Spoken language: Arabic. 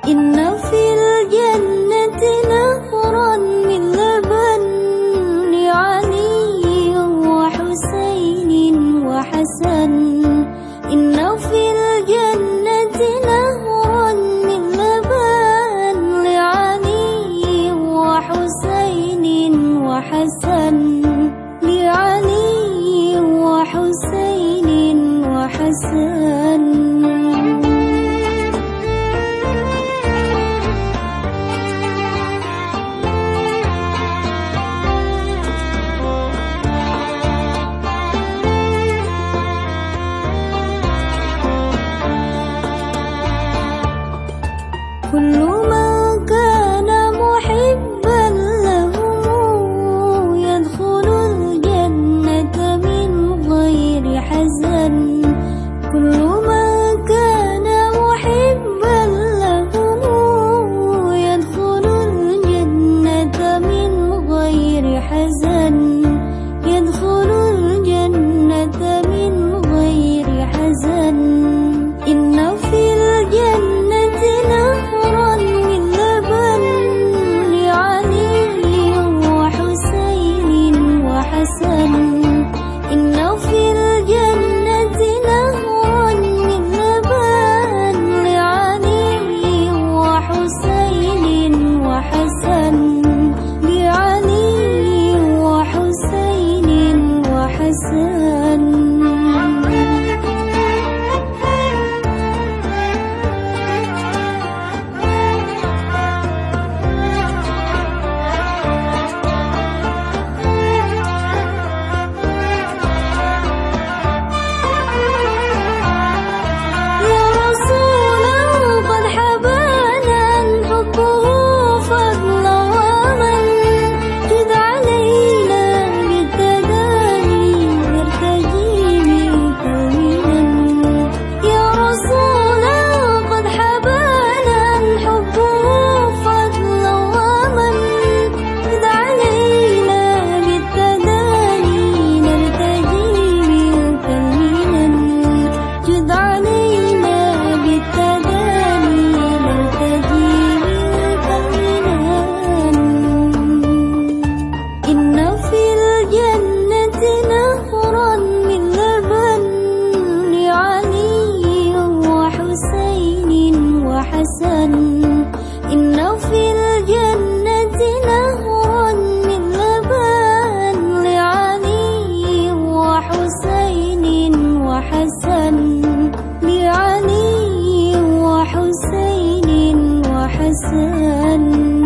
إن في الجنة نهرا من لبن لعلي وحسين وحسن. إن في الجنة نهرا من لبن لعلي وحسين وحسن. لعلي وحسين وحسن. كل من كان محبا له يدخل الجنة من غير حزن. كل من كان محبا له يدخل الجنة من غير حزن. يدخل الجنة من غير حزن. إن في الجنة نهرا من لبن لعلي وحسين وحسن. إن في الجنة نهرا من لبن لعلي وحسين وحسن. لعلي وحسين وحسن. إن في الجنة نهرا من لبن لعلي وحسين وحسن. لعلي وحسين وحسن.